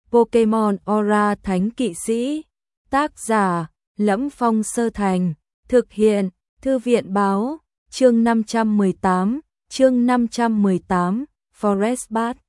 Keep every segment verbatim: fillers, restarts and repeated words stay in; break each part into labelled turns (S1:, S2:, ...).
S1: Pokemon Aura Thánh Kỵ Sĩ. Tác giả: Lẫm Phong Sơ Thành. Thực hiện: Thư viện báo. Chương năm trăm mười tám, chương năm trăm mười tám, Forest Bath.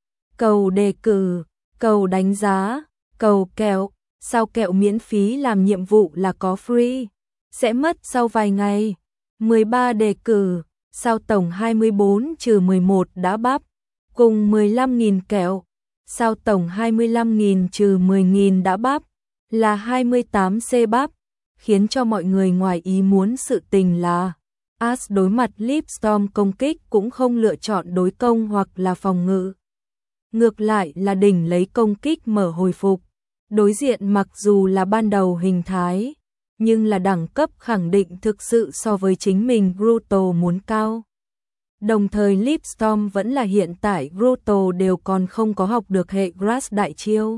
S1: Cầu đề cử, cầu đánh giá, cầu kẹo. Sao kẹo miễn phí làm nhiệm vụ là có free, sẽ mất sau vài ngày. mười ba đề cử, sao tổng hai mươi bốn trừ mười một đã bắp, cùng mười lăm nghìn kẹo. Sao tổng hai mươi lăm nghìn trừ mười nghìn đã bắp, là hai mươi tám C bắp. Khiến cho mọi người ngoài ý muốn sự tình là Ash đối mặt Leapstorm công kích cũng không lựa chọn đối công hoặc là phòng ngự. Ngược lại là đỉnh lấy công kích mở hồi phục. Đối diện mặc dù là ban đầu hình thái, nhưng là đẳng cấp khẳng định thực sự so với chính mình Groto muốn cao. Đồng thời Leapstorm vẫn là hiện tại Groto đều còn không có học được hệ Grass đại chiêu.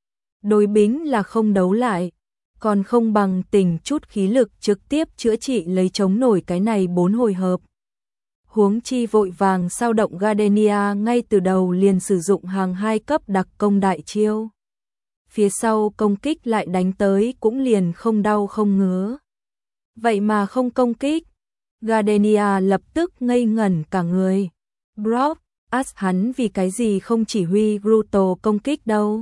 S1: Đối bính là không đấu lại, còn không bằng tỉnh chút khí lực trực tiếp chữa trị lấy chống nổi cái này bốn hồi hợp. Huống chi vội vàng sao động Gardenia ngay từ đầu liền sử dụng hàng hai cấp đặc công đại chiêu. Phía sau công kích lại đánh tới cũng liền không đau không ngứa. Vậy mà không công kích. Gardenia lập tức ngây ngẩn cả người. Brock, Ash hắn vì cái gì không chỉ huy Groto công kích đâu.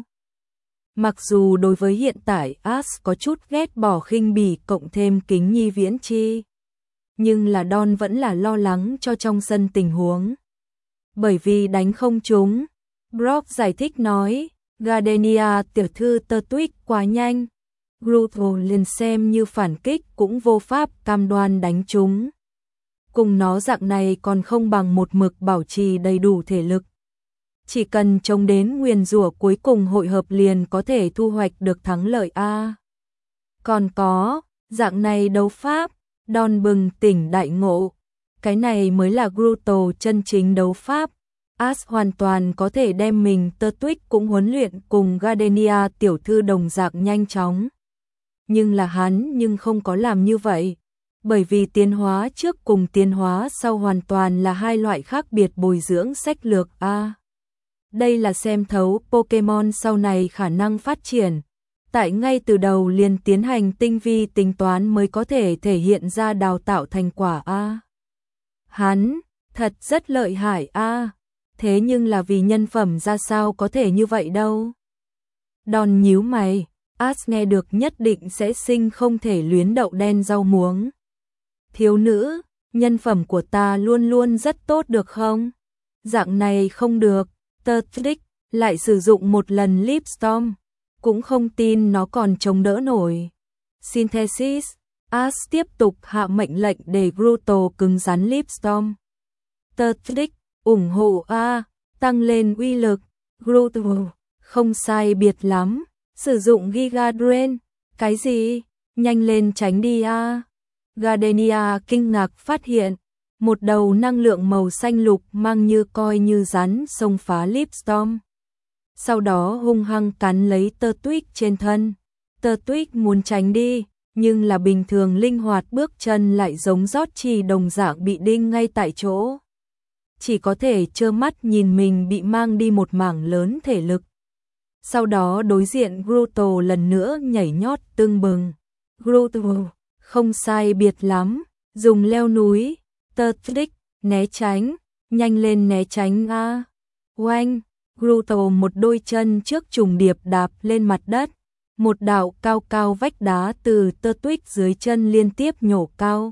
S1: Mặc dù đối với hiện tại Ash có chút ghét bỏ khinh bỉ cộng thêm kính nhi viễn chi. Nhưng là Don vẫn là lo lắng cho trong sân tình huống. Bởi vì đánh không trúng. Brock giải thích nói, Gardenia tiểu thư tơ tuyết quá nhanh. Groto liền xem như phản kích cũng vô pháp cam đoan đánh trúng. Cùng nó dạng này còn không bằng một mực bảo trì đầy đủ thể lực. Chỉ cần chống đến nguyền rủa cuối cùng hội hợp liền có thể thu hoạch được thắng lợi a. Còn có, dạng này đấu pháp, Don bừng tỉnh đại ngộ. Cái này mới là Groto chân chính đấu pháp. Ash hoàn toàn có thể đem mình tơ tuyết cũng huấn luyện cùng Gardenia tiểu thư đồng dạng nhanh chóng. Nhưng là hắn nhưng không có làm như vậy. Bởi vì tiến hóa trước cùng tiến hóa sau hoàn toàn là hai loại khác biệt bồi dưỡng sách lược a. Đây là xem thấu Pokemon sau này khả năng phát triển. Tại ngay từ đầu liền tiến hành tinh vi tính toán mới có thể thể hiện ra đào tạo thành quả a. Hắn, thật rất lợi hại a. Thế nhưng là vì nhân phẩm ra sao có thể như vậy đâu. Don nhíu mày, Ash nghe được nhất định sẽ sinh không thể luyến đậu đen rau muống. Thiếu nữ, nhân phẩm của ta luôn luôn rất tốt được không? Dạng này không được. Tơ Trick lại sử dụng một lần Leapstorm, cũng không tin nó còn chống đỡ nổi. Synthesis, Ash tiếp tục hạ mệnh lệnh để Groto cứng rắn Leapstorm. Tơ Trick, ủng hộ A, tăng lên uy lực. Groto, không sai biệt lắm, sử dụng Giga Drain. Cái gì? Nhanh lên tránh đi A. Gardenia kinh ngạc phát hiện. Một đầu năng lượng màu xanh lục mang như coi như rắn xông phá Leapstorm. Sau đó hung hăng cắn lấy tơ tuyết trên thân. Tơ tuyết muốn tránh đi, nhưng là bình thường linh hoạt bước chân lại giống rót chỉ đồng dạng bị đinh ngay tại chỗ. Chỉ có thể trơ mắt nhìn mình bị mang đi một mảng lớn thể lực. Sau đó đối diện Groto lần nữa nhảy nhót tưng bừng. Groto, không sai biệt lắm, dùng leo núi. Tơ Trick, né tránh, nhanh lên né tránh a. Oanh, Groto một đôi chân trước trùng điệp đạp lên mặt đất. Một đạo cao cao vách đá từ tơ tuyết dưới chân liên tiếp nhổ cao.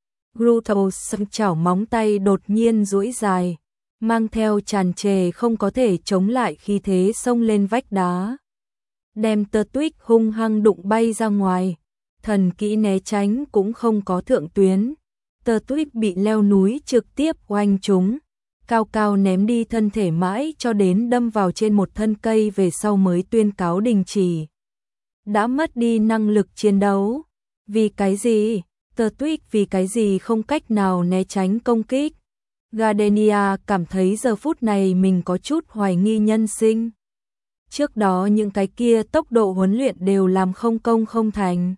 S1: Groto sầm chảo móng tay đột nhiên duỗi dài, mang theo tràn trề không có thể chống lại khí thế xông lên vách đá. Đem tơ tuyết hung hăng đụng bay ra ngoài, thần kỹ né tránh cũng không có thượng tuyến. Tơ tuyết bị leo núi trực tiếp oanh trúng, cao cao ném đi thân thể mãi cho đến đâm vào trên một thân cây về sau mới tuyên cáo đình chỉ. Đã mất đi năng lực chiến đấu. Vì cái gì? Tơ tuyết vì cái gì không cách nào né tránh công kích? Gardenia cảm thấy giờ phút này mình có chút hoài nghi nhân sinh. Trước đó những cái kia tốc độ huấn luyện đều làm không công không thành.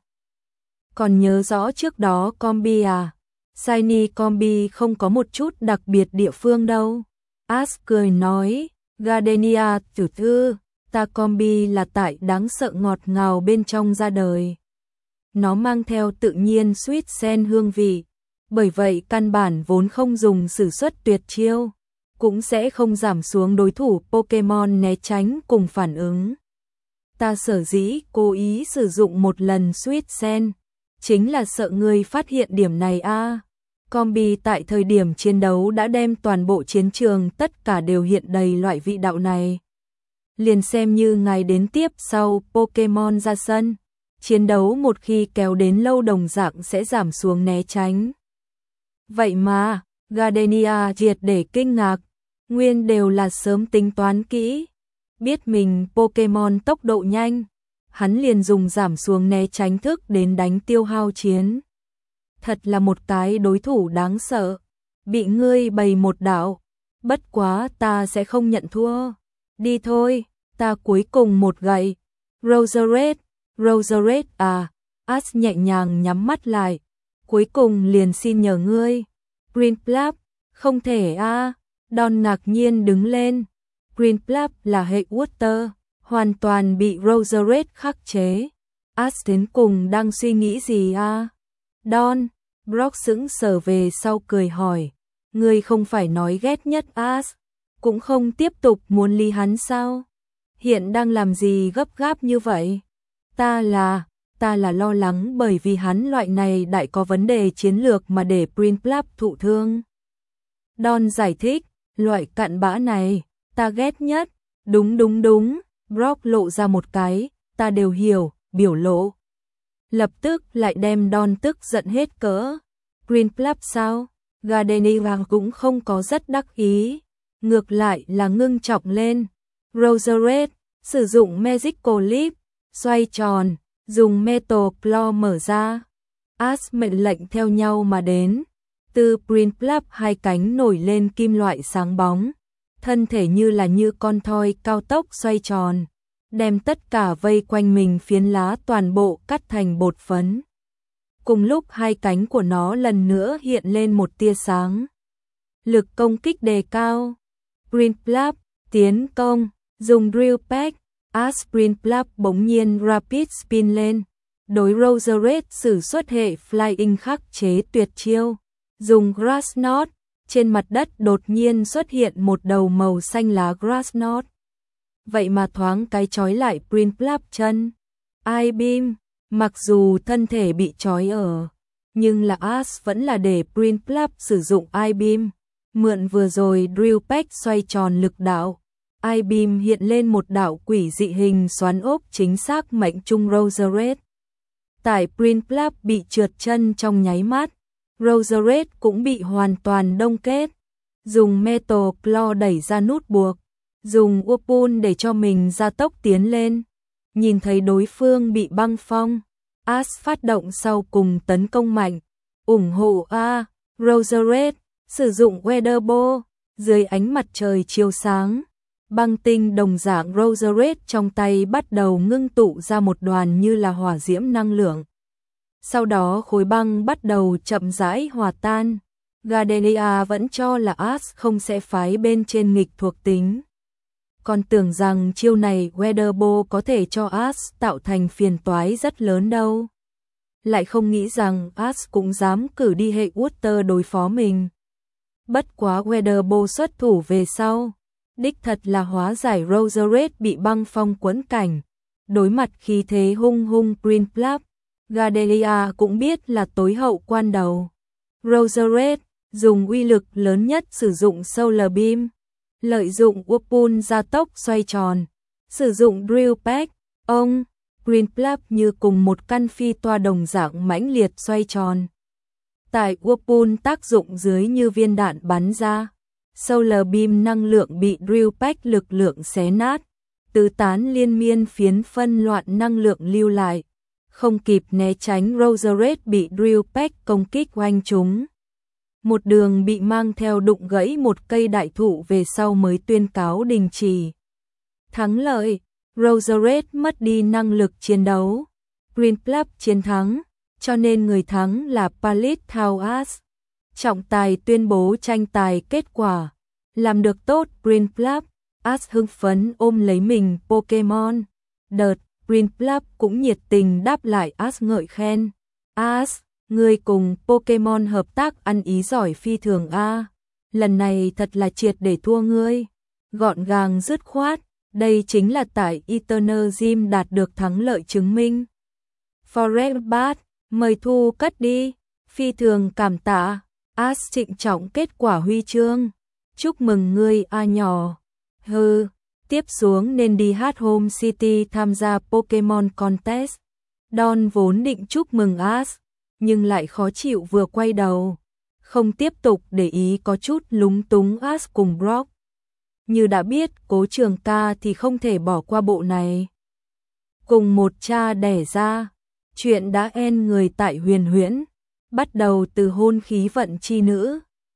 S1: Còn nhớ rõ trước đó combi à? Shiny combi không có một chút đặc biệt địa phương đâu. Ash cười nói, Gardenia tiểu thư, Ta combi là tại đáng sợ ngọt ngào bên trong ra đời. Nó mang theo tự nhiên sweet sen hương vị, bởi vậy căn bản vốn không dùng sử xuất tuyệt chiêu, cũng sẽ không giảm xuống đối thủ Pokemon né tránh cùng phản ứng. Ta sở dĩ cố ý sử dụng một lần sweet sen, chính là sợ ngươi phát hiện điểm này a. À. Combi tại thời điểm chiến đấu đã đem toàn bộ chiến trường tất cả đều hiện đầy loại vị đạo này. Liền xem như ngày đến tiếp sau Pokemon ra sân, chiến đấu một khi kéo đến lâu đồng dạng sẽ giảm xuống né tránh. Vậy mà, Gardenia triệt để kinh ngạc, nguyên đều là sớm tính toán kỹ. Biết mình Pokemon tốc độ nhanh, hắn liền dùng giảm xuống né tránh thức đến đánh tiêu hao chiến. Thật là một cái đối thủ đáng sợ, bị ngươi bày một đạo, bất quá ta sẽ không nhận thua. Đi thôi, ta cuối cùng một gậy. Roserade, Roserade à, Ash nhẹ nhàng nhắm mắt lại, cuối cùng liền xin nhờ ngươi. Prinplup, không thể a. À. Don ngạc nhiên đứng lên. Prinplup là hệ Water, hoàn toàn bị Roserade khắc chế. Ash đến cùng đang suy nghĩ gì a? À? Don, Brock sững sờ về sau cười hỏi, ngươi không phải nói ghét nhất Ash, cũng không tiếp tục muốn ly hắn sao? Hiện đang làm gì gấp gáp như vậy? Ta là, ta là lo lắng bởi vì hắn loại này đại có vấn đề chiến lược mà để Prinplup thụ thương. Don giải thích, loại cặn bã này, ta ghét nhất. Đúng đúng đúng, Brock lộ ra một cái, ta đều hiểu, biểu lộ. Lập tức lại đem Don tức giận hết cỡ. Prinplup sao? Gardenia cũng không có rất đắc ý, ngược lại là ngưng trọng lên. Roserade, sử dụng Magical Leap, xoay tròn, dùng Metal Claw mở ra. Ash mệnh lệnh theo nhau mà đến. Từ Prinplup hai cánh nổi lên kim loại sáng bóng, thân thể như là như con thoi cao tốc xoay tròn, đem tất cả vây quanh mình phiến lá toàn bộ cắt thành bột phấn. Cùng lúc hai cánh của nó lần nữa hiện lên một tia sáng. Lực công kích đề cao. Prinplup, tiến công, dùng Drill Peck. Ash Prinplup bỗng nhiên Rapid Spin lên. Đối Roserade sử xuất hệ Flying khắc chế tuyệt chiêu. Dùng Grass Knot, trên mặt đất đột nhiên xuất hiện một đầu màu xanh lá Grass Knot. Vậy mà thoáng cái trói lại Prinplup chân. I-Beam, mặc dù thân thể bị trói ở, nhưng là Ash vẫn là để Prinplup sử dụng I-Beam. Mượn vừa rồi Drill Peck xoay tròn lực đạo. I-Beam hiện lên một đạo quỷ dị hình xoắn ốc chính xác mệnh trung Roserade. Tại Prinplup bị trượt chân trong nháy mắt, Roserade cũng bị hoàn toàn đông kết. Dùng Metal Claw đẩy ra nút buộc, dùng Whirlpool để cho mình gia tốc tiến lên. Nhìn thấy đối phương bị băng phong, Ash phát động sau cùng tấn công mạnh, ủng hộ A. Roserade, sử dụng Weather Ball, dưới ánh mặt trời chiếu sáng. Băng tinh đồng dạng Roserade trong tay bắt đầu ngưng tụ ra một đoàn như là hỏa diễm năng lượng. Sau đó khối băng bắt đầu chậm rãi hòa tan. Gardenia vẫn cho là Ash không sẽ phái bên trên nghịch thuộc tính. Còn tưởng rằng chiêu này Weather Ball có thể cho Ash tạo thành phiền toái rất lớn đâu. Lại không nghĩ rằng Ash cũng dám cử đi hệ Water đối phó mình. Bất quá Weather Ball xuất thủ về sau, đích thật là hóa giải Roserade bị băng phong quấn cảnh. Đối mặt khí thế hung hung Prinplup, Gardenia cũng biết là tối hậu quan đầu. Roserade dùng uy lực lớn nhất sử dụng Solar Beam, lợi dụng Whirlpool gia tốc xoay tròn, sử dụng Drill Peck, ông Prinplup như cùng một căn phi toa đồng dạng mãnh liệt xoay tròn. Tại Whirlpool tác dụng dưới như viên đạn bắn ra, Solar Beam năng lượng bị Drill Peck lực lượng xé nát, tứ tán liên miên phiến phân loạn năng lượng lưu lại. Không kịp né tránh, Roserade bị Drill Peck công kích oanh trúng. Một đường bị mang theo đụng gãy một cây đại thụ về sau mới tuyên cáo đình chỉ. Thắng lợi, Roserade mất đi năng lực chiến đấu. Prinplup chiến thắng, cho nên người thắng là Paleothau Ash. Trọng tài tuyên bố tranh tài kết quả. Làm được tốt Prinplup, Ash hưng phấn ôm lấy mình Pokemon. Đợt, Prinplup cũng nhiệt tình đáp lại Ash ngợi khen. Ash, ngươi cùng Pokemon hợp tác ăn ý giỏi phi thường a. Lần này thật là triệt để thua ngươi. Gọn gàng dứt khoát, đây chính là tại Eternal Gym đạt được thắng lợi chứng minh. Forest Bat, mời thu cất đi. Phi thường cảm tạ. Ash trịnh trọng kết quả huy chương. Chúc mừng ngươi a nhỏ. Hừ, tiếp xuống nên đi Hát Home City tham gia Pokemon Contest. Don vốn định chúc mừng Ash, nhưng lại khó chịu vừa quay đầu. Không tiếp tục để ý có chút lúng túng Ash cùng Brock. Như đã biết Cố Trường Ca thì không thể bỏ qua bộ này. Cùng một cha đẻ ra, chuyện đã end người tại Huyền Huyễn. Bắt đầu từ hôn khí vận chi nữ.